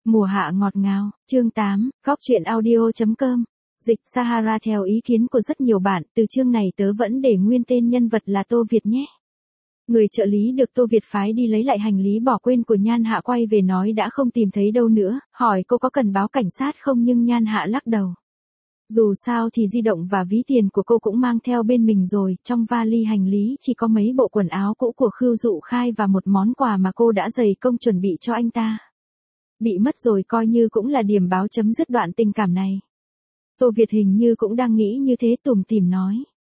Mùa hạ ngọt ngào, chương 8, góc truyện audio.com. Dịch Sahara theo ý kiến của rất nhiều bạn, từ chương này tớ vẫn để nguyên tên nhân vật là Tô Việt nhé. Người trợ lý được Tô Việt phái đi lấy lại hành lý bỏ quên của Nhan Hạ quay về nói đã không tìm thấy đâu nữa, hỏi cô có cần báo cảnh sát không nhưng Nhan Hạ lắc đầu. Dù sao thì di động và ví tiền của cô cũng mang theo bên mình rồi, trong vali hành lý chỉ có mấy bộ quần áo cũ của Khưu Dụ Khai và một món quà mà cô đã dày công chuẩn bị cho anh ta. Bị mất rồi coi như cũng là điểm báo chấm dứt đoạn tình cảm này. Tô Việt hình như cũng đang nghĩ như thế, tủm tỉm nói.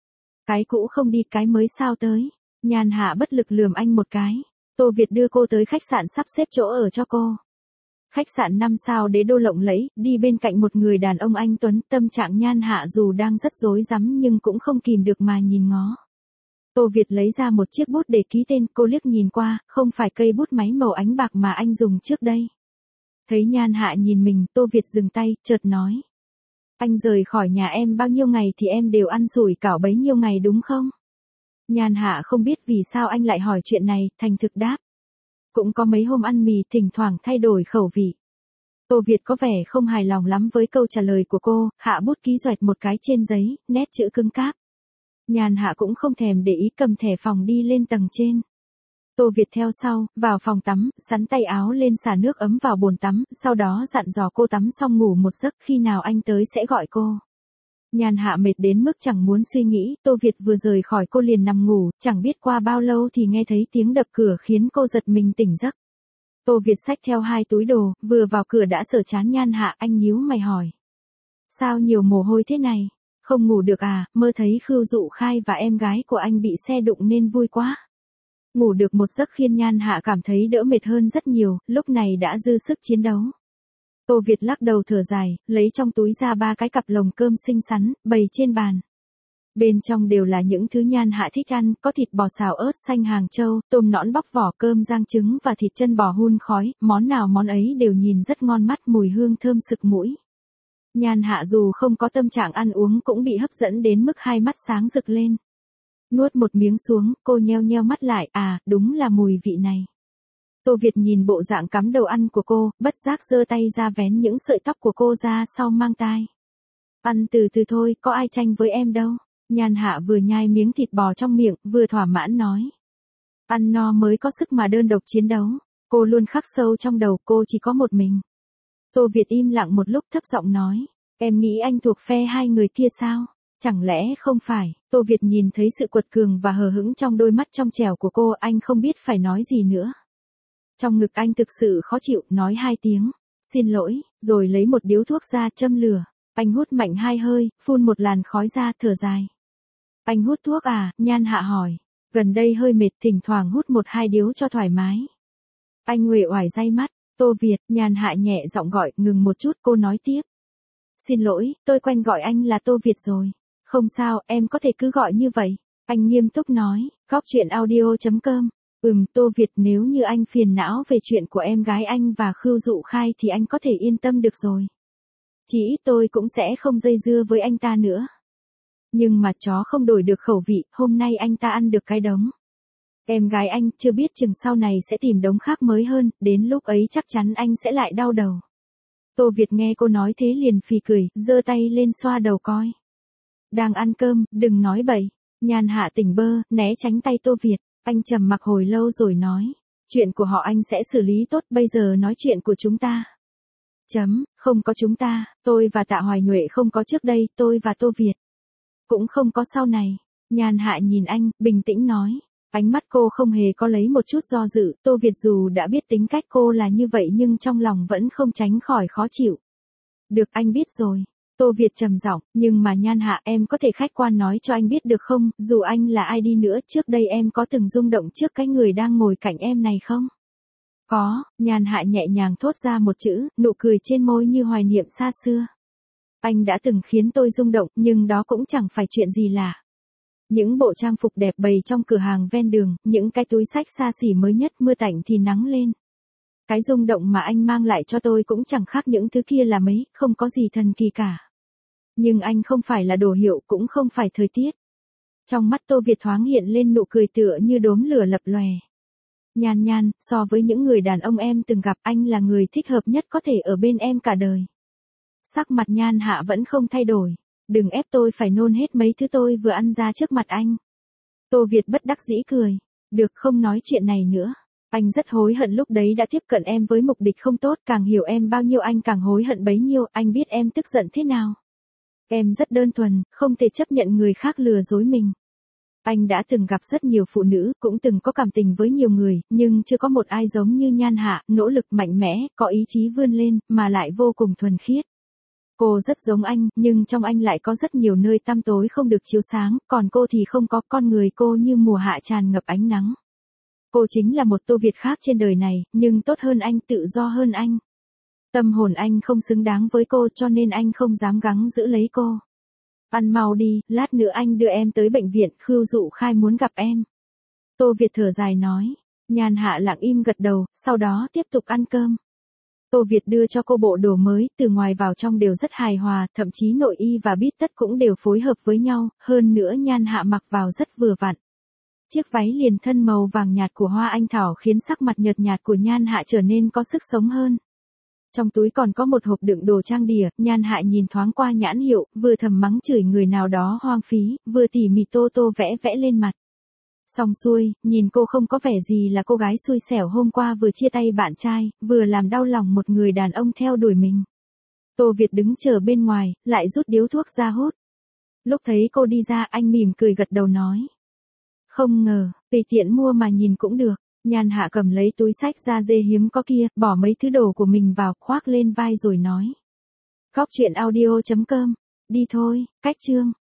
Cái cũ không đi, cái mới sao tới. Nhan Hạ bất lực lườm anh một cái. Tô Việt đưa cô tới khách sạn sắp xếp chỗ ở cho cô. Khách sạn 5 sao đế đô lộng lẫy, đi bên cạnh một người đàn ông anh tuấn, tâm trạng Nhan Hạ dù đang rất rối rắm nhưng cũng không kìm được mà nhìn ngó. Tô Việt lấy ra một chiếc bút để ký tên, cô liếc nhìn qua, không phải cây bút máy màu ánh bạc mà anh dùng trước đây. Thấy Nhan Hạ nhìn mình, Tô Việt dừng tay, chợt nói. Anh rời khỏi nhà em bao nhiêu ngày thì em đều ăn sủi cảo bấy nhiêu ngày đúng không? Nhan Hạ không biết vì sao anh lại hỏi chuyện này, thành thực đáp. Cũng có mấy hôm ăn mì, thỉnh thoảng thay đổi khẩu vị. Tô Việt có vẻ không hài lòng lắm với câu trả lời của cô, hạ bút ký xoẹt một cái trên giấy, nét chữ cứng cáp. Nhan Hạ cũng không thèm để ý, cầm thẻ phòng đi lên tầng trên. Tô Việt theo sau, vào phòng tắm, sắn tay áo lên xả nước ấm vào bồn tắm, sau đó dặn dò cô tắm xong ngủ một giấc, khi nào anh tới sẽ gọi cô. Nhan Hạ mệt đến mức chẳng muốn suy nghĩ, Tô Việt vừa rời khỏi cô liền nằm ngủ, chẳng biết qua bao lâu thì nghe thấy tiếng đập cửa khiến cô giật mình tỉnh giấc. Tô Việt xách theo 2 túi đồ, vừa vào cửa đã sờ chán Nhan Hạ, anh nhíu mày hỏi. Sao nhiều mồ hôi thế này? Không ngủ được à, mơ thấy Khưu Dụ Khai và em gái của anh bị xe đụng nên vui quá. Ngủ được một giấc khiến Nhan Hạ cảm thấy đỡ mệt hơn rất nhiều, lúc này đã dư sức chiến đấu. Tô Việt lắc đầu thở dài, lấy trong túi ra 3 cái cặp lồng cơm xinh xắn, bày trên bàn. Bên trong đều là những thứ Nhan Hạ thích ăn, có thịt bò xào ớt xanh Hàng Châu, tôm nõn bóc vỏ, cơm rang trứng và thịt chân bò hun khói, món nào món ấy đều nhìn rất ngon mắt, mùi hương thơm sực mũi. Nhan Hạ dù không có tâm trạng ăn uống cũng bị hấp dẫn đến mức hai mắt sáng rực lên. Nuốt một miếng xuống, cô nheo nheo mắt lại, đúng là mùi vị này. Tô Việt nhìn bộ dạng cắm đầu ăn của cô, bất giác giơ tay ra vén những sợi tóc của cô ra sau mang tai. Ăn từ từ thôi, có ai tranh với em đâu. Nhan Hạ vừa nhai miếng thịt bò trong miệng, vừa thỏa mãn nói. Ăn no mới có sức mà đơn độc chiến đấu. Cô luôn khắc sâu trong đầu, cô chỉ có một mình. Tô Việt im lặng một lúc thấp giọng nói. Em nghĩ anh thuộc phe hai người kia sao? Chẳng lẽ không phải? Tô Việt nhìn thấy sự quật cường và hờ hững trong đôi mắt trong trẻo của cô, anh không biết phải nói gì nữa. Trong ngực anh thực sự khó chịu, nói 2 tiếng. Xin lỗi, rồi lấy một điếu thuốc ra châm lửa. Anh hút mạnh 2 hơi, phun một làn khói ra, thở dài. Anh hút thuốc à? Nhan Hạ hỏi. Gần đây hơi mệt, thỉnh thoảng hút 1-2 điếu cho thoải mái. Anh uể oải day mắt. Tô Việt, Nhan Hạ nhẹ giọng gọi, ngừng một chút, cô nói tiếp. Xin lỗi, tôi quen gọi anh là Tô Việt rồi. Không sao, em có thể cứ gọi như vậy. Anh nghiêm túc nói, góc truyện audio.com. Tô Việt, nếu như anh phiền não về chuyện của em gái anh và Khưu Dụ Khai thì anh có thể yên tâm được rồi. Chỉ ít tôi cũng sẽ không dây dưa với anh ta nữa. Nhưng mà chó không đổi được khẩu vị, hôm nay anh ta ăn được cái đống. Em gái anh chưa biết chừng sau này sẽ tìm đống khác mới hơn, đến lúc ấy chắc chắn anh sẽ lại đau đầu. Tô Việt nghe cô nói thế liền phì cười, giơ tay lên xoa đầu coi. Đang ăn cơm, đừng nói bậy. Nhan Hạ tỉnh bơ, né tránh tay Tô Việt. Anh trầm mặc hồi lâu rồi nói. Chuyện của họ anh sẽ xử lý tốt, bây giờ nói chuyện của chúng ta. Không có chúng ta, tôi và Tạ Hoài Nhuệ không có trước đây, tôi và Tô Việt. Cũng không có sau này. Nhan Hạ nhìn anh, bình tĩnh nói. Ánh mắt cô không hề có lấy một chút do dự, Tô Việt dù đã biết tính cách cô là như vậy nhưng trong lòng vẫn không tránh khỏi khó chịu. Được, anh biết rồi. Tô Việt trầm giọng, nhưng mà Nhan Hạ, em có thể khách quan nói cho anh biết được không, dù anh là ai đi nữa, trước đây em có từng rung động trước cái người đang ngồi cạnh em này không? Có. Nhan Hạ nhẹ nhàng thốt ra một chữ, nụ cười trên môi như hoài niệm xa xưa. Anh đã từng khiến tôi rung động, nhưng đó cũng chẳng phải chuyện gì lạ. Những bộ trang phục đẹp bày trong cửa hàng ven đường, những cái túi xách xa xỉ mới nhất, mưa tạnh thì nắng lên. Cái rung động mà anh mang lại cho tôi cũng chẳng khác những thứ kia là mấy, không có gì thần kỳ cả. Nhưng anh không phải là đồ hiệu, cũng không phải thời tiết. Trong mắt Tô Việt thoáng hiện lên nụ cười tựa như đốm lửa lập lòe. Nhan Nhan, so với những người đàn ông em từng gặp, anh là người thích hợp nhất có thể ở bên em cả đời. Sắc mặt Nhan Hạ vẫn không thay đổi. Đừng ép tôi phải nôn hết mấy thứ tôi vừa ăn ra trước mặt anh. Tô Việt bất đắc dĩ cười. Được, không nói chuyện này nữa. Anh rất hối hận lúc đấy đã tiếp cận em với mục đích không tốt, càng hiểu em bao nhiêu anh càng hối hận bấy nhiêu, anh biết em tức giận thế nào. Em rất đơn thuần, không thể chấp nhận người khác lừa dối mình. Anh đã từng gặp rất nhiều phụ nữ, cũng từng có cảm tình với nhiều người, nhưng chưa có một ai giống như Nhan Hạ, nỗ lực mạnh mẽ, có ý chí vươn lên, mà lại vô cùng thuần khiết. Cô rất giống anh, nhưng trong anh lại có rất nhiều nơi tăm tối không được chiếu sáng, còn cô thì không có, con người cô như mùa hạ tràn ngập ánh nắng. Cô chính là một Tô Việt khác trên đời này, nhưng tốt hơn anh, tự do hơn anh. Tâm hồn anh không xứng đáng với cô cho nên anh không dám gắng giữ lấy cô. Ăn mau đi, lát nữa anh đưa em tới bệnh viện, Khưu Dụ Khai muốn gặp em. Tô Việt thở dài nói. Nhan Hạ lặng im gật đầu, sau đó tiếp tục ăn cơm. Tô Việt đưa cho cô bộ đồ mới, từ ngoài vào trong đều rất hài hòa, thậm chí nội y và bít tất cũng đều phối hợp với nhau, hơn nữa Nhan Hạ mặc vào rất vừa vặn. Chiếc váy liền thân màu vàng nhạt của hoa anh thảo khiến sắc mặt nhợt nhạt của Nhan Hạ trở nên có sức sống hơn. Trong túi còn có một hộp đựng đồ trang đỉa, Nhan Hạ nhìn thoáng qua nhãn hiệu, vừa thầm mắng chửi người nào đó hoang phí, vừa tỉ mỉ tô tô vẽ vẽ lên mặt. Xong xuôi, nhìn cô không có vẻ gì là cô gái xui xẻo hôm qua vừa chia tay bạn trai, vừa làm đau lòng một người đàn ông theo đuổi mình. Tô Việt đứng chờ bên ngoài, lại rút điếu thuốc ra hút. Lúc thấy cô đi ra, anh mỉm cười gật đầu nói. Không ngờ, tùy tiện mua mà nhìn cũng được. Nhan Hạ cầm lấy túi xách da dê hiếm có kia, bỏ mấy thứ đồ của mình vào, khoác lên vai rồi nói. Góc truyện audio.com. Đi thôi, cách chương.